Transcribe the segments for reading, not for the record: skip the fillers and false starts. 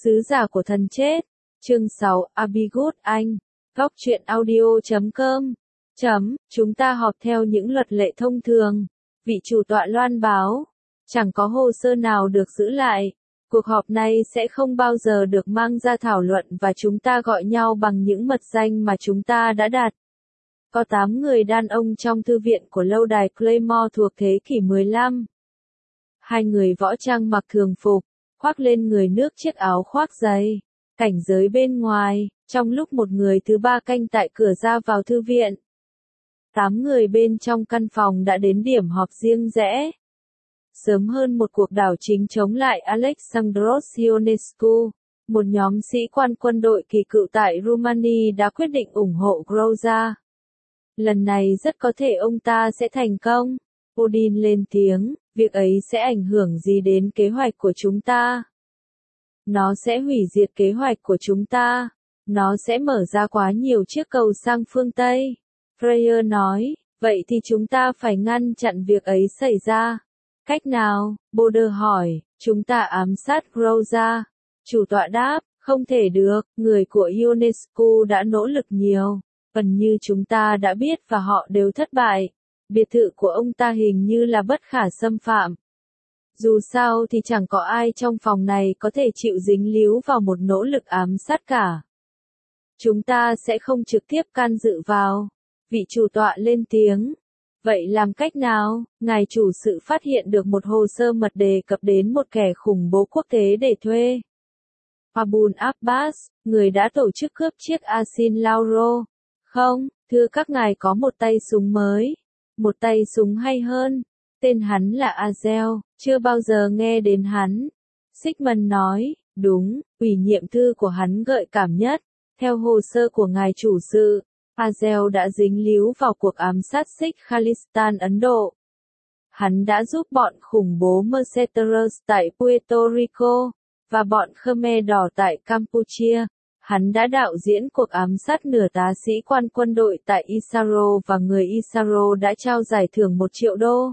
Sứ giả của thần chết. Chương 6, Abigail Anh. Góc truyện audio.com. Chúng ta họp theo những luật lệ thông thường. Vị chủ tọa loan báo. Chẳng có hồ sơ nào được giữ lại. Cuộc họp này sẽ không bao giờ được mang ra thảo luận và chúng ta gọi nhau bằng những mật danh mà chúng ta đã đặt. Có 8 người đàn ông trong thư viện của lâu đài Claymore thuộc thế kỷ 15. 2 người võ trang mặc thường phục, khoác lên người nước chiếc áo khoác dày. Cảnh giới bên ngoài, trong lúc một người thứ ba canh tại cửa ra vào thư viện. 8 người bên trong căn phòng đã đến điểm họp riêng rẽ. Sớm hơn một cuộc đảo chính chống lại Alexandros Ionescu, một nhóm sĩ quan quân đội kỳ cựu tại Rumani đã quyết định ủng hộ Groza. Lần này rất có thể ông ta sẽ thành công. Odin lên tiếng, việc ấy sẽ ảnh hưởng gì đến kế hoạch của chúng ta? Nó sẽ hủy diệt kế hoạch của chúng ta. Nó sẽ mở ra quá nhiều chiếc cầu sang phương Tây. Freya nói, vậy thì chúng ta phải ngăn chặn việc ấy xảy ra. Cách nào? Boulder hỏi, chúng ta ám sát Groza. Chủ tọa đáp, không thể được, người của Ionescu đã nỗ lực nhiều. Gần như chúng ta đã biết và họ đều thất bại. Biệt thự của ông ta hình như là bất khả xâm phạm. Dù sao thì chẳng có ai trong phòng này có thể chịu dính líu vào một nỗ lực ám sát cả. Chúng ta sẽ không trực tiếp can dự vào. Vị chủ tọa lên tiếng. Vậy làm cách nào? Ngài chủ sự phát hiện được một hồ sơ mật đề cập đến một kẻ khủng bố quốc tế để thuê. Abul Abbas, người đã tổ chức cướp chiếc Asin Lauro. Không, thưa các ngài có một tay súng mới. Một tay súng hay hơn. Tên hắn là Azel, chưa bao giờ nghe đến hắn. Sigmund nói, đúng, ủy nhiệm thư của hắn gợi cảm nhất. Theo hồ sơ của ngài chủ sự, Azel đã dính líu vào cuộc ám sát Sikh Khalistan Ấn Độ. Hắn đã giúp bọn khủng bố Mercenaries tại Puerto Rico, và bọn Khmer Đỏ tại Campuchia. Hắn đã đạo diễn cuộc ám sát nửa tá sĩ quan quân đội tại Isaro và người Isaro đã trao giải thưởng 1 triệu đô.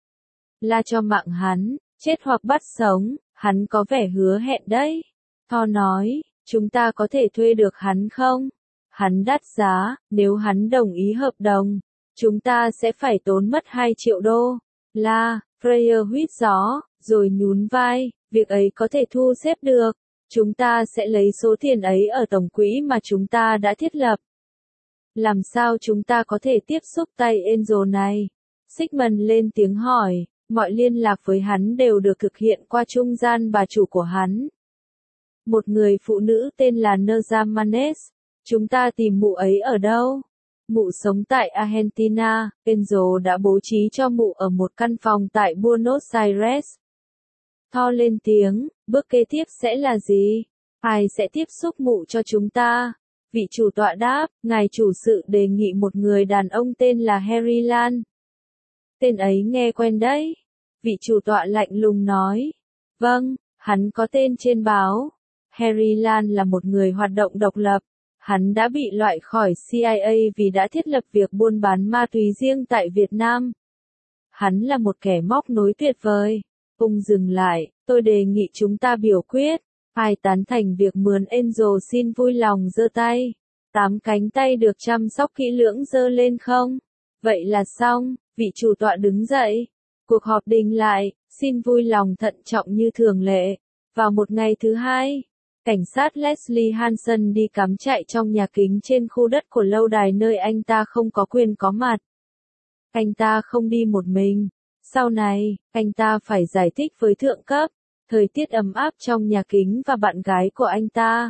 La cho mạng hắn, chết hoặc bắt sống, hắn có vẻ hứa hẹn đấy. Thor nói, chúng ta có thể thuê được hắn không? Hắn đắt giá, nếu hắn đồng ý hợp đồng, chúng ta sẽ phải tốn mất 2 triệu đô. La, Freya huýt gió, rồi nhún vai, việc ấy có thể thu xếp được. Chúng ta sẽ lấy số tiền ấy ở tổng quỹ mà chúng ta đã thiết lập. Làm sao chúng ta có thể tiếp xúc tay Angel này? Sigmund lên tiếng hỏi, mọi liên lạc với hắn đều được thực hiện qua trung gian bà chủ của hắn. Một người phụ nữ tên là Nerza Manes. Chúng ta tìm mụ ấy ở đâu? Mụ sống tại Argentina, Angel đã bố trí cho mụ ở một căn phòng tại Buenos Aires. Thor lên tiếng, bước kế tiếp sẽ là gì? Ai sẽ tiếp xúc mụ cho chúng ta? Vị chủ tọa đáp, ngài chủ sự đề nghị một người đàn ông tên là Harry Lan. Tên ấy nghe quen đấy. Vị chủ tọa lạnh lùng nói. Vâng, hắn có tên trên báo. Harry Lan là một người hoạt động độc lập. Hắn đã bị loại khỏi CIA vì đã thiết lập việc buôn bán ma túy riêng tại Việt Nam. Hắn là một kẻ móc nối tuyệt vời. Ông dừng lại, tôi đề nghị chúng ta biểu quyết. Ai tán thành việc mướn Angel xin vui lòng giơ tay. 8 cánh tay được chăm sóc kỹ lưỡng giơ lên không? Vậy là xong, vị chủ tọa đứng dậy. Cuộc họp đình lại, xin vui lòng thận trọng như thường lệ. Vào một ngày thứ hai, cảnh sát Leslie Hansen đi cắm trại trong nhà kính trên khu đất của lâu đài nơi anh ta không có quyền có mặt. Anh ta không đi một mình. Sau này, anh ta phải giải thích với thượng cấp, thời tiết ấm áp trong nhà kính và bạn gái của anh ta.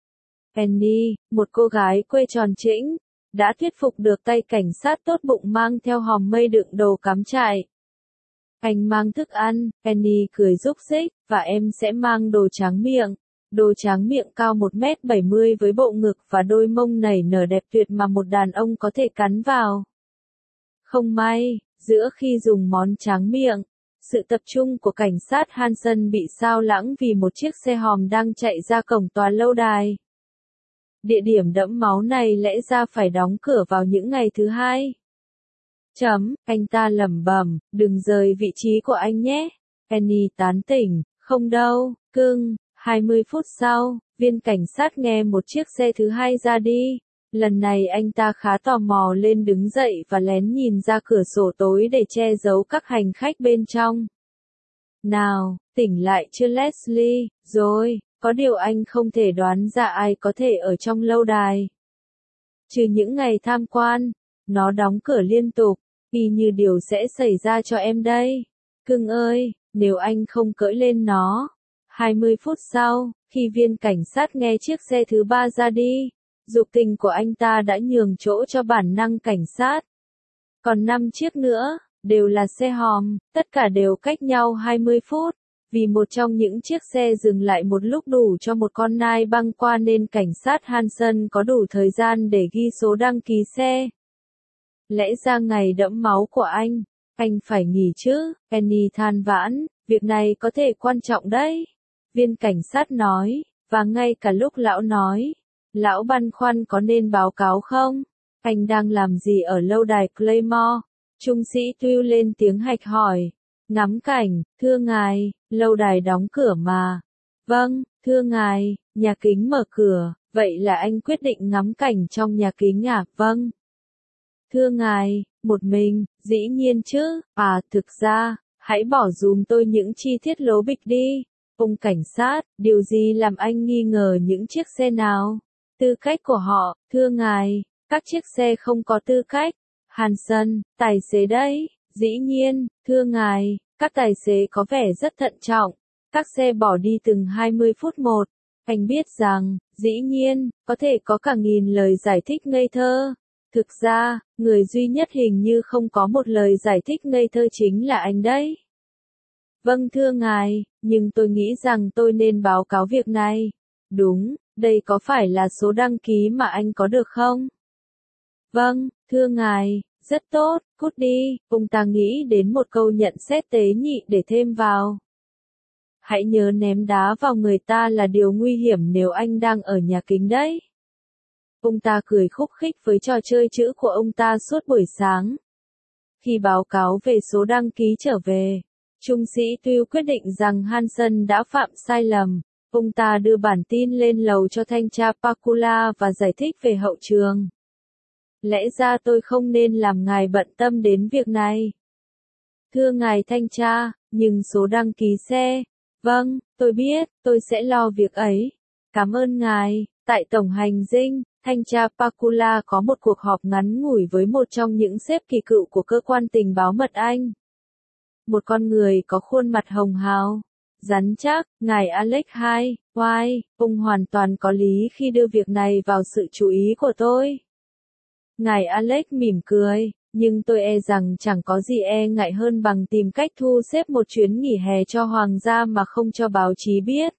Penny, một cô gái quê tròn trĩnh, đã thuyết phục được tay cảnh sát tốt bụng mang theo hòm mây đựng đồ cắm trại. Anh mang thức ăn, Penny cười rúc rích, và em sẽ mang đồ tráng miệng. Đồ tráng miệng cao 1m70 với bộ ngực và đôi mông nảy nở đẹp tuyệt mà một đàn ông có thể cắn vào. Không may, giữa khi dùng món tráng miệng, sự tập trung của cảnh sát Hansen bị xao lãng vì một chiếc xe hòm đang chạy ra cổng tòa lâu đài. Địa điểm đẫm máu này lẽ ra phải đóng cửa vào những ngày thứ hai. Anh ta lẩm bẩm, đừng rời vị trí của anh nhé. Penny tán tỉnh, không đâu, cưng. 20 phút sau, viên cảnh sát nghe một chiếc xe thứ hai ra đi. Lần này anh ta khá tò mò lên đứng dậy và lén nhìn ra cửa sổ tối để che giấu các hành khách bên trong. Nào, tỉnh lại chưa Leslie? Rồi, có điều anh không thể đoán ra ai có thể ở trong lâu đài. Trừ những ngày tham quan, nó đóng cửa liên tục, y như điều sẽ xảy ra cho em đây. Cưng ơi, nếu anh không cưỡi lên nó. 20 phút sau, khi viên cảnh sát nghe chiếc xe thứ ba ra đi, dục tình của anh ta đã nhường chỗ cho bản năng cảnh sát. Còn 5 chiếc nữa, đều là xe hòm, tất cả đều cách nhau 20 phút. Vì một trong những chiếc xe dừng lại một lúc đủ cho một con nai băng qua nên cảnh sát Hanson có đủ thời gian để ghi số đăng ký xe. Lẽ ra ngày đẫm máu của anh phải nghỉ chứ, Penny than vãn, việc này có thể quan trọng đấy. Viên cảnh sát nói, và ngay cả lúc lão nói, lão băn khoăn có nên báo cáo không? Anh đang làm gì ở lâu đài Claymore? Trung sĩ Twew lên tiếng hạch hỏi. Ngắm cảnh, thưa ngài, lâu đài đóng cửa mà. Vâng, thưa ngài, nhà kính mở cửa, vậy là anh quyết định ngắm cảnh trong nhà kính à? Vâng. Thưa ngài, một mình, dĩ nhiên chứ, thực ra, hãy bỏ dùm tôi những chi tiết lố bịch đi. Ông cảnh sát, điều gì làm anh nghi ngờ những chiếc xe nào? Tư cách của họ, thưa ngài, các chiếc xe không có tư cách. Hanson, tài xế đấy, dĩ nhiên, thưa ngài, các tài xế có vẻ rất thận trọng. Các xe bỏ đi từng 20 phút một. Anh biết rằng, dĩ nhiên, có thể có cả nghìn lời giải thích ngây thơ. Thực ra, người duy nhất hình như không có một lời giải thích ngây thơ chính là anh đấy. Vâng thưa ngài, nhưng tôi nghĩ rằng tôi nên báo cáo việc này. Đúng, đây có phải là số đăng ký mà anh có được không? Vâng, thưa ngài, rất tốt, cút đi, ông ta nghĩ đến một câu nhận xét tế nhị để thêm vào. Hãy nhớ ném đá vào người ta là điều nguy hiểm nếu anh đang ở nhà kính đấy. Ông ta cười khúc khích với trò chơi chữ của ông ta suốt buổi sáng. Khi báo cáo về số đăng ký trở về, Trung sĩ Twew quyết định rằng Hanson đã phạm sai lầm. Ông ta đưa bản tin lên lầu cho thanh tra Pakula và giải thích về hậu trường. Lẽ ra tôi không nên làm ngài bận tâm đến việc này. Thưa ngài thanh tra, nhưng số đăng ký xe. Vâng, tôi biết, tôi sẽ lo việc ấy. Cảm ơn ngài. Tại tổng hành dinh, thanh tra Pakula có một cuộc họp ngắn ngủi với một trong những sếp kỳ cựu của cơ quan tình báo mật Anh. Một con người có khuôn mặt hồng hào, rắn chắc, ngài Alex White, ông hoàn toàn có lý khi đưa việc này vào sự chú ý của tôi. Ngài Alex mỉm cười, nhưng tôi e rằng chẳng có gì e ngại hơn bằng tìm cách thu xếp một chuyến nghỉ hè cho hoàng gia mà không cho báo chí biết.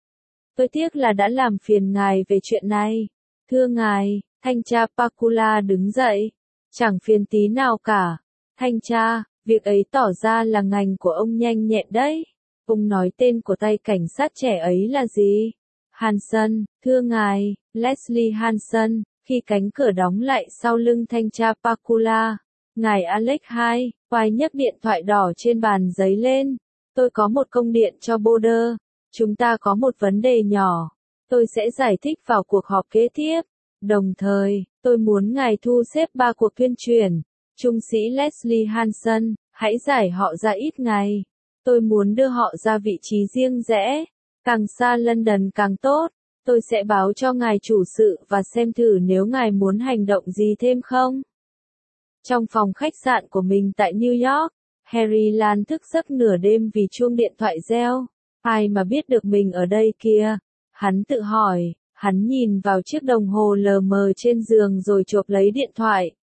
Tôi tiếc là đã làm phiền ngài về chuyện này. Thưa ngài, thanh tra Pakula đứng dậy. Chẳng phiền tí nào cả. Thanh tra, việc ấy tỏ ra là ngành của ông nhanh nhẹn đấy. Ông nói tên của tay cảnh sát trẻ ấy là gì? Hanson, thưa ngài, Leslie Hanson. Khi cánh cửa đóng lại sau lưng thanh tra Pakula, ngài Alex White nhấc điện thoại đỏ trên bàn giấy lên. Tôi có một công điện cho Boulder. Chúng ta có một vấn đề nhỏ. Tôi sẽ giải thích vào cuộc họp kế tiếp. Đồng thời, tôi muốn ngài thu xếp 3 cuộc tuyên truyền. Trung sĩ Leslie Hanson, hãy giải họ ra ít ngày. Tôi muốn đưa họ ra vị trí riêng rẽ. Càng xa London càng tốt. Tôi sẽ báo cho ngài chủ sự và xem thử nếu ngài muốn hành động gì thêm không. Trong phòng khách sạn của mình tại New York, Harry Lan thức giấc nửa đêm vì chuông điện thoại reo. Ai mà biết được mình ở đây kia? Hắn tự hỏi, hắn nhìn vào chiếc đồng hồ lờ mờ trên giường rồi chộp lấy điện thoại.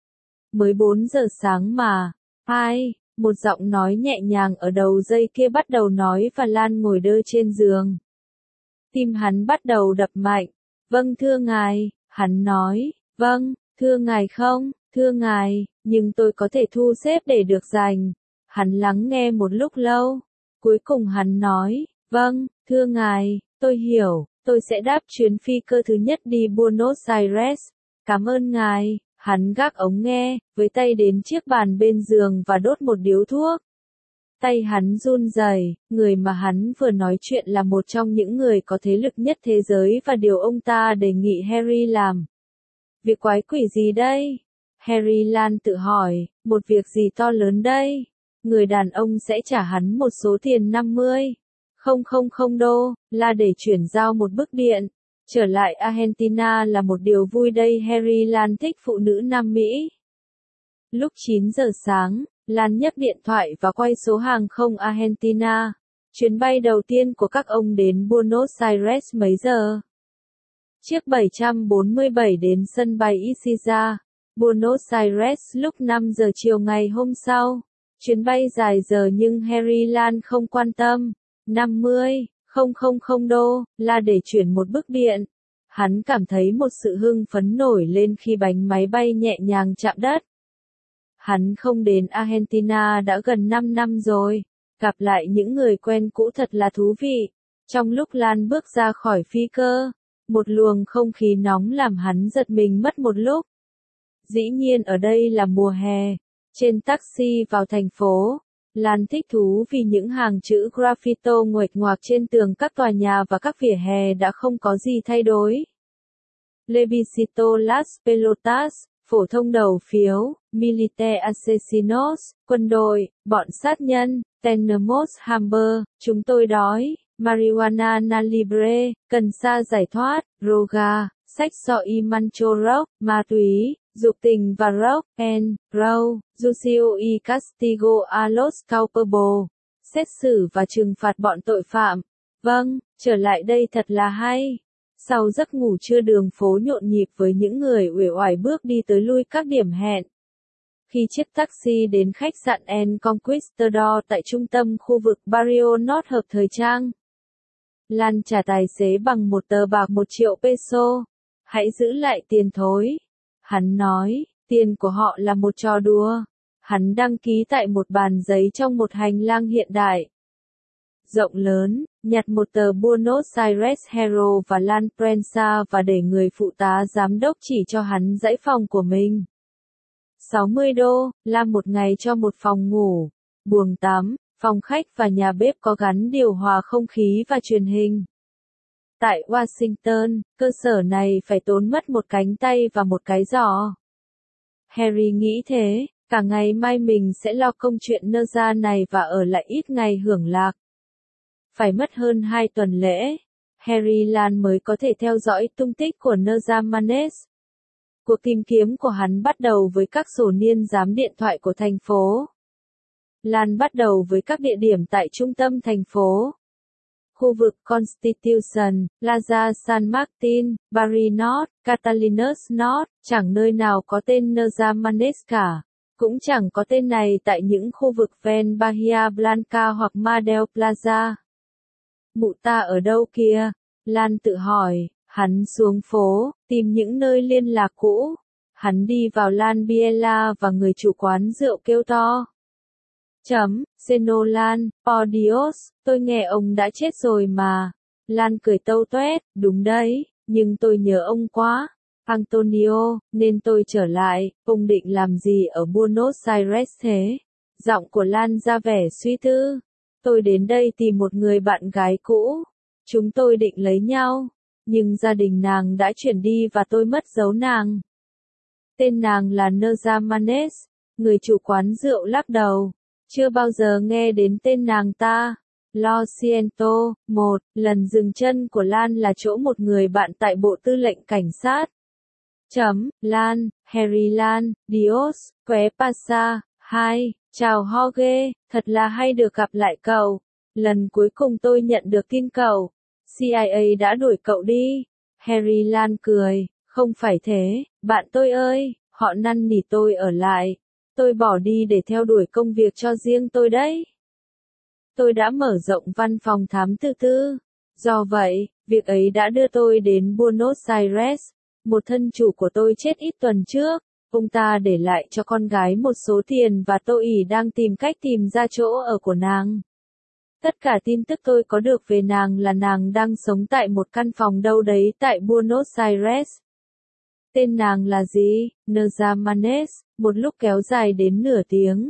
Mới 4 giờ sáng mà. Một giọng nói nhẹ nhàng ở đầu dây kia bắt đầu nói và Lan ngồi đơ trên giường. Tim hắn bắt đầu đập mạnh. Vâng thưa ngài, hắn nói. Vâng, thưa ngài không, thưa ngài, nhưng tôi có thể thu xếp để được dành. Hắn lắng nghe một lúc lâu. Cuối cùng hắn nói, vâng, thưa ngài, tôi hiểu, tôi sẽ đáp chuyến phi cơ thứ nhất đi Buenos Aires. Cảm ơn ngài. Hắn gác ống nghe, với tay đến chiếc bàn bên giường và đốt một điếu thuốc. Tay hắn run rẩy, người mà hắn vừa nói chuyện là một trong những người có thế lực nhất thế giới và điều ông ta đề nghị Harry làm. Việc quái quỷ gì đây? Harry Lan tự hỏi, một việc gì to lớn đây? Người đàn ông sẽ trả hắn một số tiền 50.000 đô, là để chuyển giao một bức điện. Trở lại Argentina là một điều vui đây. Harry Lan thích phụ nữ Nam Mỹ. Lúc 9 giờ sáng, Lan nhấc điện thoại và quay số hàng không Argentina. Chuyến bay đầu tiên của các ông đến Buenos Aires mấy giờ? Chiếc 747 đến sân bay Ezeiza, Buenos Aires lúc 5 giờ chiều ngày hôm sau. Chuyến bay dài giờ nhưng Harry Lan không quan tâm. 50.000 đô, là để chuyển một bức điện. Hắn cảm thấy một sự hưng phấn nổi lên khi bánh máy bay nhẹ nhàng chạm đất. Hắn không đến Argentina đã gần 5 năm rồi. Gặp lại những người quen cũ thật là thú vị. Trong lúc Lan bước ra khỏi phi cơ, một luồng không khí nóng làm hắn giật mình mất một lúc. Dĩ nhiên ở đây là mùa hè. Trên taxi vào thành phố, Lan thích thú vì những hàng chữ graffito nguệch ngoạc trên tường các tòa nhà và các vỉa hè đã không có gì thay đổi. Plebiscito las pelotas, phổ thông đầu phiếu, milite asesinos, quân đội, bọn sát nhân, tenemos hambre, chúng tôi đói, marijuana na libre, cần sa giải thoát, droga, sexo y mancho rock, ma túy, dục tình và rock and roll, juicio y castigo a los culpables, xét xử và trừng phạt bọn tội phạm. Vâng, trở lại đây thật là hay. Sau giấc ngủ trưa đường phố nhộn nhịp với những người uể oải bước đi tới lui các điểm hẹn. Khi chiếc taxi đến khách sạn El Conquistador tại trung tâm khu vực Barrio Norte hợp thời trang, Lan trả tài xế bằng một tờ bạc 1 triệu peso. Hãy giữ lại tiền thối. Hắn nói, tiền của họ là một trò đùa. Hắn đăng ký tại một bàn giấy trong một hành lang hiện đại rộng lớn, nhặt một tờ Buenos Aires Herald và Lan Prensa và để người phụ tá giám đốc chỉ cho hắn dãy phòng của mình. 60 đô, là một ngày cho một phòng ngủ, buồng tắm, phòng khách và nhà bếp có gắn điều hòa không khí và truyền hình. Tại Washington, cơ sở này phải tốn mất một cánh tay và một cái giỏ. Harry nghĩ thế, cả ngày mai mình sẽ lo công chuyện nơ ra này và ở lại ít ngày hưởng lạc. Phải mất hơn 2 tuần lễ, Harry Lan mới có thể theo dõi tung tích của Neza Manes. Cuộc tìm kiếm của hắn bắt đầu với các sổ niên giám điện thoại của thành phố. Lan bắt đầu với các địa điểm tại trung tâm thành phố. Khu vực Constitution, Plaza San Martin, Barrio Norte, Catalinas Norte, chẳng nơi nào có tên Neza Manes cả. Cũng chẳng có tên này tại những khu vực ven Bahia Blanca hoặc Mar del Plata. Mụ ta ở đâu kia? Lan tự hỏi. Hắn xuống phố, tìm những nơi liên lạc cũ. Hắn đi vào Lan Biela và người chủ quán rượu kêu to. Lan, por Dios, tôi nghe ông đã chết rồi mà. Lan cười tâu toét, đúng đấy, nhưng tôi nhớ ông quá. Antonio, nên tôi trở lại, ông định làm gì ở Buenos Aires thế? Giọng của Lan ra vẻ suy tư. Tôi đến đây tìm một người bạn gái cũ. Chúng tôi định lấy nhau. Nhưng gia đình nàng đã chuyển đi và tôi mất dấu nàng. Tên nàng là Neza Manes. Người chủ quán rượu lắc đầu. Chưa bao giờ nghe đến tên nàng ta. Lo siento, một lần dừng chân của Lan là chỗ một người bạn tại bộ tư lệnh cảnh sát. Lan, Harry Lan, Dios, que pasa, 2, chào Jorge, thật là hay được gặp lại cậu. Lần cuối cùng tôi nhận được tin cậu. CIA đã đuổi cậu đi. Harry Lan cười, không phải thế, bạn tôi ơi, họ năn nỉ tôi ở lại. Tôi bỏ đi để theo đuổi công việc cho riêng tôi đấy. Tôi đã mở rộng văn phòng thám tử tư. Do vậy, việc ấy đã đưa tôi đến Buenos Aires. Một thân chủ của tôi chết ít tuần trước. Ông ta để lại cho con gái một số tiền và tôi đang tìm cách tìm ra chỗ ở của nàng. Tất cả tin tức tôi có được về nàng là nàng đang sống tại một căn phòng đâu đấy tại Buenos Aires. Tên nàng là gì? Neza Manes, một lúc kéo dài đến nửa tiếng.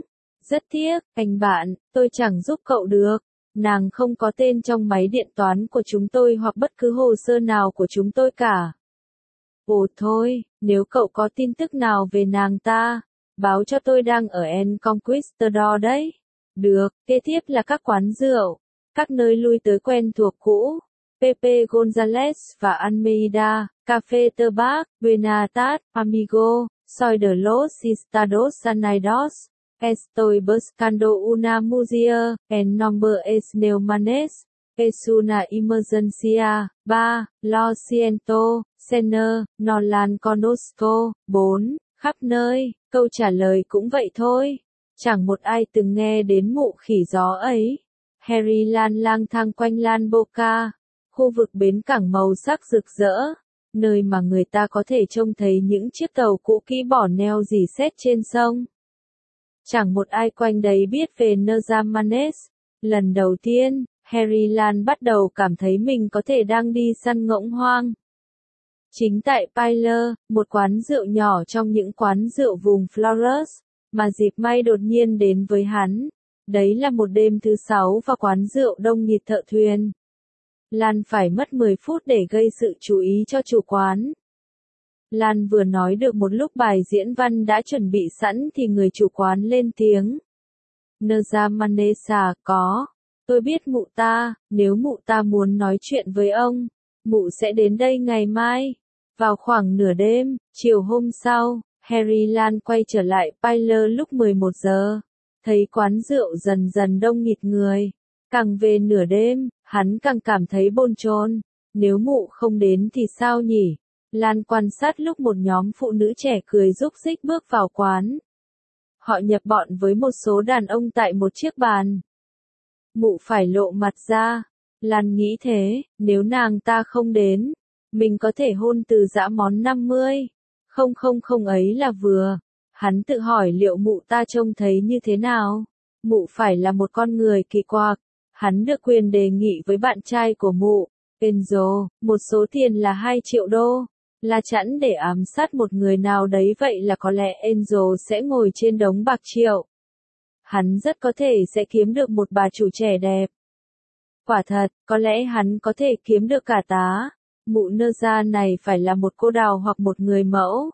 Rất tiếc, anh bạn, tôi chẳng giúp cậu được. Nàng không có tên trong máy điện toán của chúng tôi hoặc bất cứ hồ sơ nào của chúng tôi cả. Ồ thôi, nếu cậu có tin tức nào về nàng ta, báo cho tôi đang ở El Conquistador đấy. Được, kế tiếp là các quán rượu, các nơi lui tới quen thuộc cũ. Pepe González và Almeida, Café Tabac, Benatat, Amigo, Soy de los Estados Unidos. Estoy buscando una mujer, el nombre es Neumanes, es una emergencia, 3, lo siento, señor, no la conozco, 4, khắp nơi, câu trả lời cũng vậy thôi. Chẳng một ai từng nghe đến mụ khỉ gió ấy. Harry Lan lang thang quanh Lan Boca, khu vực bến cảng màu sắc rực rỡ, nơi mà người ta có thể trông thấy những chiếc tàu cũ kỹ bỏ neo rỉ sét trên sông. Chẳng một ai quanh đấy biết về Nezamanes. Lần đầu tiên, Harry Lan bắt đầu cảm thấy mình có thể đang đi săn ngỗng hoang. Chính tại Pilar, một quán rượu nhỏ trong những quán rượu vùng Flores, mà dịp may đột nhiên đến với hắn. Đấy là một đêm thứ 6 và quán rượu đông nghịt thợ thuyền. Lan phải mất 10 phút để gây sự chú ý cho chủ quán. Lan vừa nói được một lúc bài diễn văn đã chuẩn bị sẵn thì người chủ quán lên tiếng. Nezamanes có. Tôi biết mụ ta, nếu mụ ta muốn nói chuyện với ông, mụ sẽ đến đây ngày mai. Vào khoảng nửa đêm, chiều hôm sau, Harry Lan quay trở lại Pilar lúc 11 giờ. Thấy quán rượu dần dần đông nghịt người. Càng về nửa đêm, hắn càng cảm thấy bồn chồn. Nếu mụ không đến thì sao nhỉ? Lan quan sát lúc một nhóm phụ nữ trẻ cười rúc rích bước vào quán. Họ nhập bọn với một số đàn ông tại một chiếc bàn. Mụ phải lộ mặt ra. Lan nghĩ thế, nếu nàng ta không đến, mình có thể hôn từ giã món 50. Không ấy là vừa. Hắn tự hỏi liệu mụ ta trông thấy như thế nào. Mụ phải là một con người kỳ quặc. Hắn được quyền đề nghị với bạn trai của mụ, Enzo, một số tiền là 2 triệu đô. Là chẵn để ám sát một người nào đấy, vậy là có lẽ Enzo sẽ ngồi trên đống bạc triệu. Hắn rất có thể sẽ kiếm được một bà chủ trẻ đẹp. Quả thật, có lẽ hắn có thể kiếm được cả tá. Mụ nơ ra này phải là một cô đào hoặc một người mẫu.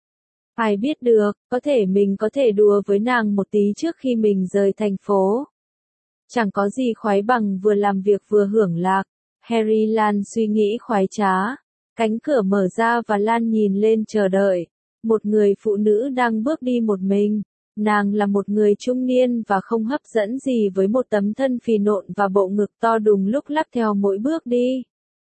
Ai biết được, có thể mình có thể đùa với nàng một tí trước khi mình rời thành phố. Chẳng có gì khoái bằng vừa làm việc vừa hưởng lạc. Harry Lan suy nghĩ khoái trá. Cánh cửa mở ra và Lan nhìn lên chờ đợi. Một người phụ nữ đang bước đi một mình. Nàng là một người trung niên và không hấp dẫn gì với một tấm thân phì nộn và bộ ngực to đùng lúc lắc theo mỗi bước đi.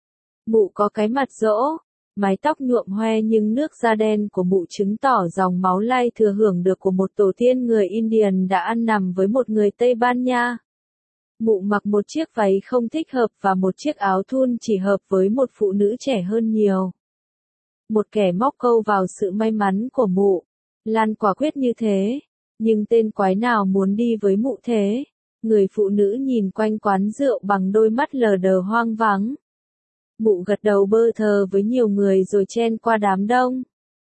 Mụ có cái mặt rỗ, mái tóc nhuộm hoe nhưng nước da đen của mụ chứng tỏ dòng máu lai thừa hưởng được của một tổ tiên người Indian đã ăn nằm với một người Tây Ban Nha. Mụ mặc một chiếc váy không thích hợp và một chiếc áo thun chỉ hợp với một phụ nữ trẻ hơn nhiều. Một kẻ móc câu vào sự may mắn của mụ. Lan quả quyết như thế. Nhưng tên quái nào muốn đi với mụ thế? Người phụ nữ nhìn quanh quán rượu bằng đôi mắt lờ đờ hoang vắng. Mụ gật đầu bơ thờ với nhiều người rồi chen qua đám đông.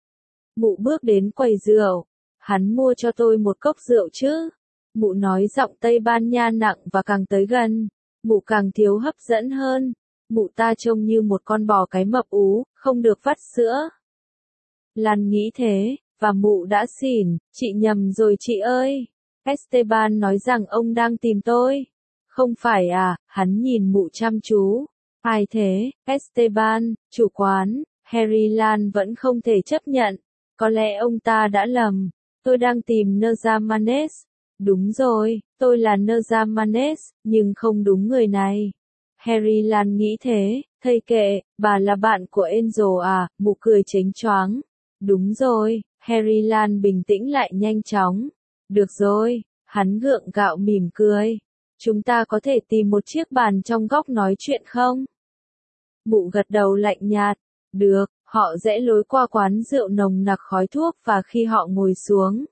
Mụ bước đến quầy rượu. Hắn mua cho tôi một cốc rượu chứ? Mụ nói giọng Tây Ban Nha nặng và càng tới gần, mụ càng thiếu hấp dẫn hơn. Mụ ta trông như một con bò cái mập ú, không được vắt sữa. Lan nghĩ thế, và mụ đã xỉn, chị nhầm rồi chị ơi. Esteban nói rằng ông đang tìm tôi. Không phải à, hắn nhìn mụ chăm chú. Ai thế, Esteban, chủ quán. Harry Lan vẫn không thể chấp nhận. Có lẽ ông ta đã lầm. Tôi đang tìm Nezamanes. Đúng rồi, tôi là Nezamanes, nhưng không đúng người này. Harry Lan nghĩ thế, thầy kệ, bà là bạn của Enzo à, mụ cười chếnh choáng. Đúng rồi, Harry Lan bình tĩnh lại nhanh chóng. Được rồi, hắn gượng gạo mỉm cười. Chúng ta có thể tìm một chiếc bàn trong góc nói chuyện không? Mụ gật đầu lạnh nhạt. Được, họ rẽ lối qua quán rượu nồng nặc khói thuốc và khi họ ngồi xuống.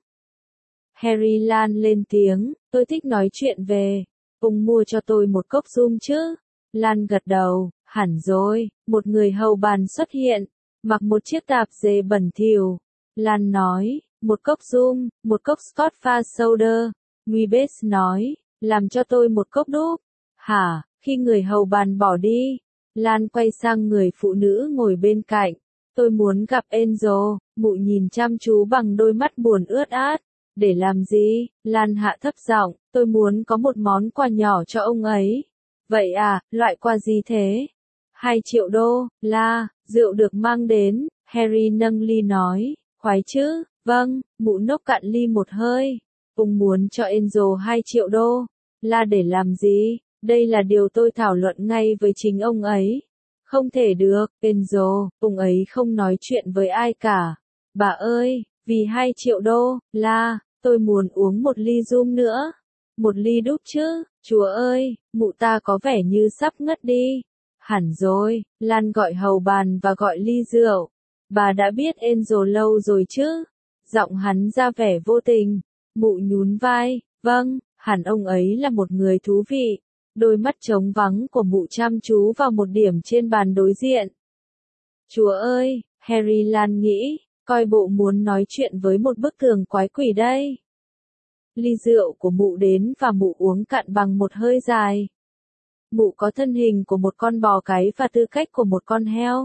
Harry Lan lên tiếng, tôi thích nói chuyện về. Ông mua cho tôi một cốc rum chứ? Lan gật đầu, hẳn rồi, một người hầu bàn xuất hiện, mặc một chiếc tạp dề bẩn thỉu. Lan nói, một cốc rum, một cốc Scotch pha soda. Nguybes nói, làm cho tôi một cốc đúc. Hả, khi người hầu bàn bỏ đi, Lan quay sang người phụ nữ ngồi bên cạnh. Tôi muốn gặp Enzo, mụ nhìn chăm chú bằng đôi mắt buồn ướt át. Để làm gì? Lan hạ thấp giọng, tôi muốn có một món quà nhỏ cho ông ấy. Vậy à, loại quà gì thế? 2 triệu đô, rượu được mang đến, Harry nâng ly nói, khoái chứ, vâng, mụ nốc cạn ly một hơi. Ông muốn cho Enzo 2 triệu đô, để làm gì? Đây là điều tôi thảo luận ngay với chính ông ấy. Không thể được, Enzo, ông ấy không nói chuyện với ai cả. Bà ơi, vì 2 triệu đô, tôi muốn uống một ly rum nữa. Một ly đúc chứ, chúa ơi, mụ ta có vẻ như sắp ngất đi. Hẳn rồi, Lan gọi hầu bàn và gọi ly rượu. Bà đã biết Enzo lâu rồi chứ? Giọng hắn ra vẻ vô tình. Mụ nhún vai, vâng, hẳn ông ấy là một người thú vị. Đôi mắt trống vắng của mụ chăm chú vào một điểm trên bàn đối diện. Chúa ơi, Harry Lan nghĩ, coi bộ muốn nói chuyện với một bức tường quái quỷ đây. Ly rượu của mụ đến và mụ uống cạn bằng một hơi dài. Mụ có thân hình của một con bò cái và tư cách của một con heo.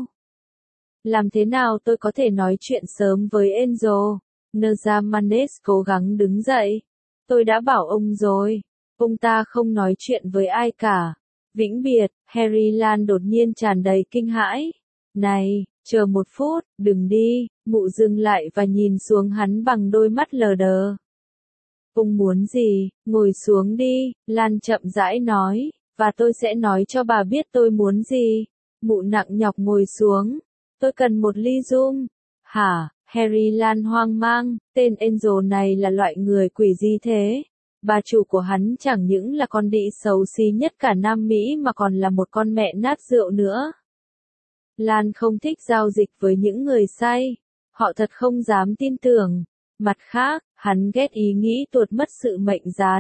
Làm thế nào tôi có thể nói chuyện sớm với Enzo? Nerjamanes cố gắng đứng dậy. Tôi đã bảo ông rồi. Ông ta không nói chuyện với ai cả. Vĩnh biệt, Harry Lan đột nhiên tràn đầy kinh hãi. Này, chờ một phút, đừng đi. Mụ dừng lại và nhìn xuống hắn bằng đôi mắt lờ đờ. Ông muốn gì, ngồi xuống đi, Lan chậm rãi nói, và tôi sẽ nói cho bà biết tôi muốn gì. Mụ nặng nhọc ngồi xuống. Tôi cần một ly rum. Hả, Harry Lan hoang mang, tên Enzo này là loại người quỷ gì thế? Bà chủ của hắn chẳng những là con đĩ xấu xí nhất cả Nam Mỹ mà còn là một con mẹ nát rượu nữa. Lan không thích giao dịch với những người say. Họ thật không dám tin tưởng. Mặt khác, hắn ghét ý nghĩ tuột mất sự mệnh giá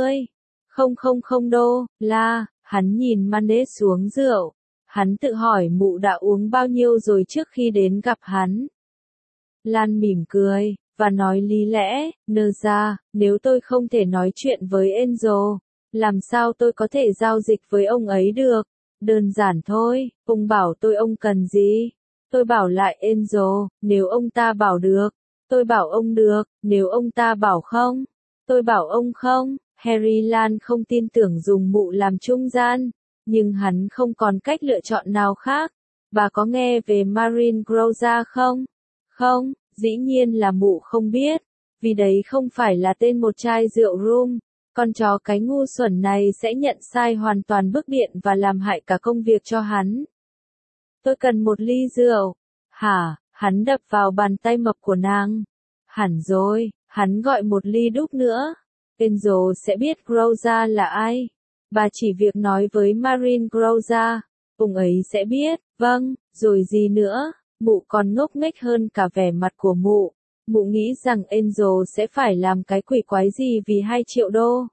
50,000 đô, hắn nhìn Manes xuống rượu. Hắn tự hỏi mụ đã uống bao nhiêu rồi trước khi đến gặp hắn. Lan mỉm cười, và nói lý lẽ, nếu tôi không thể nói chuyện với Enzo, làm sao tôi có thể giao dịch với ông ấy được? Đơn giản thôi, ông bảo tôi ông cần gì? Tôi bảo lại Enzo, nếu ông ta bảo được. Tôi bảo ông được, nếu ông ta bảo không. Tôi bảo ông không. Harry Lan không tin tưởng dùng mụ làm trung gian, nhưng hắn không còn cách lựa chọn nào khác. Bà có nghe về Marine Groza không? Không, dĩ nhiên là mụ không biết, vì đấy không phải là tên một chai rượu rum. Con chó cái ngu xuẩn này sẽ nhận sai hoàn toàn bức điện và làm hại cả công việc cho hắn. Tôi cần một ly rượu. Hả? Hắn đập vào bàn tay mập của nàng. Hẳn rồi, hắn gọi một ly đúc nữa. Enzo sẽ biết Groza là ai. Bà chỉ việc nói với Marine Groza. Ông ấy sẽ biết, vâng, rồi gì nữa. Mụ còn ngốc nghếch hơn cả vẻ mặt của mụ. Mụ nghĩ rằng Enzo sẽ phải làm cái quỷ quái gì vì 2 triệu đô.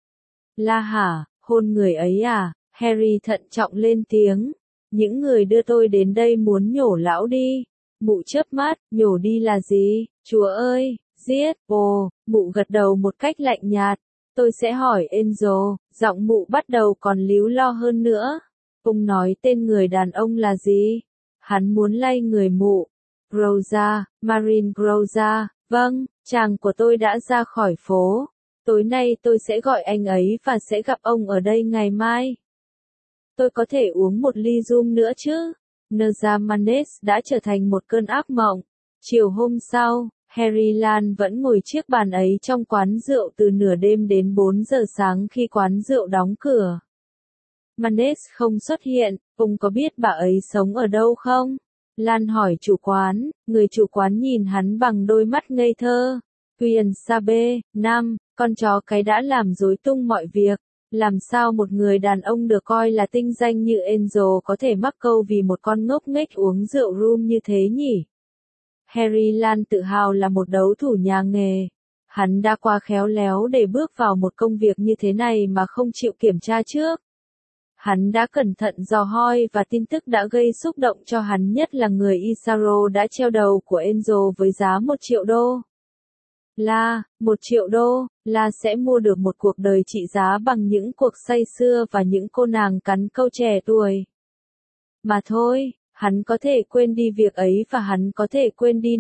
Hả, hôn người ấy à? Harry thận trọng lên tiếng. Những người đưa tôi đến đây muốn nhổ lão đi. Mụ chớp mắt, nhổ đi là gì? Chúa ơi, giết, mụ gật đầu một cách lạnh nhạt. Tôi sẽ hỏi Enzo, giọng mụ bắt đầu còn líu lo hơn nữa. Ông nói tên người đàn ông là gì? Hắn muốn lay người mụ. Groza, Marine Groza, vâng, chàng của tôi đã ra khỏi phố. Tối nay tôi sẽ gọi anh ấy và sẽ gặp ông ở đây ngày mai. Tôi có thể uống một ly rum nữa chứ? Nerjamanes đã trở thành một cơn ác mộng. Chiều hôm sau, Harry Lan vẫn ngồi chiếc bàn ấy trong quán rượu từ nửa đêm đến 4 giờ sáng khi quán rượu đóng cửa. Manes không xuất hiện, ông có biết bà ấy sống ở đâu không? Lan hỏi chủ quán, người chủ quán nhìn hắn bằng đôi mắt ngây thơ. Quyen Sabe, con chó cái đã làm rối tung mọi việc. Làm sao một người đàn ông được coi là tinh danh như Enzo có thể mắc câu vì một con ngốc nghếch uống rượu rum như thế nhỉ? Harry Lan tự hào là một đấu thủ nhà nghề. Hắn đã quá khéo léo để bước vào một công việc như thế này mà không chịu kiểm tra trước. Hắn đã cẩn thận dò hoi và tin tức đã gây xúc động cho hắn nhất là người Isaro đã treo đầu của Enzo với giá 1 triệu đô. là 1 triệu đô, là sẽ mua được một cuộc đời trị giá bằng những cuộc say sưa và những cô nàng cắn câu trẻ tuổi. Mà thôi, hắn có thể quên đi việc ấy và hắn có thể quên đi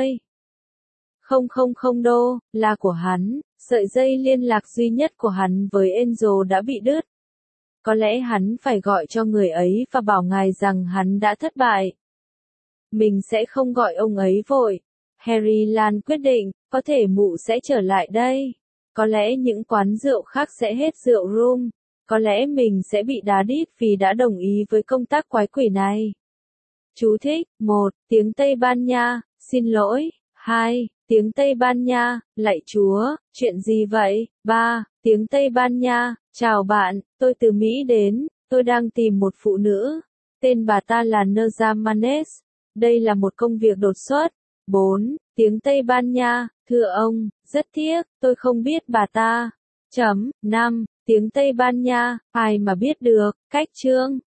50,000 đô, là của hắn, sợi dây liên lạc duy nhất của hắn với Angel đã bị đứt. Có lẽ hắn phải gọi cho người ấy và bảo ngài rằng hắn đã thất bại. Mình sẽ không gọi ông ấy vội. Harry Lan quyết định, có thể mụ sẽ trở lại đây. Có lẽ những quán rượu khác sẽ hết rượu rum. Có lẽ mình sẽ bị đá đít vì đã đồng ý với công tác quái quỷ này. Chú thích: 1. Tiếng Tây Ban Nha, xin lỗi. 2. Tiếng Tây Ban Nha, lạy Chúa, chuyện gì vậy? 3. Tiếng Tây Ban Nha, chào bạn, tôi từ Mỹ đến, tôi đang tìm một phụ nữ. Tên bà ta là Nerza Manes. Đây là một công việc đột xuất. 4. Tiếng Tây Ban Nha, thưa ông, rất tiếc, tôi không biết bà ta. 5. Tiếng Tây Ban Nha, ai mà biết được, cách chương.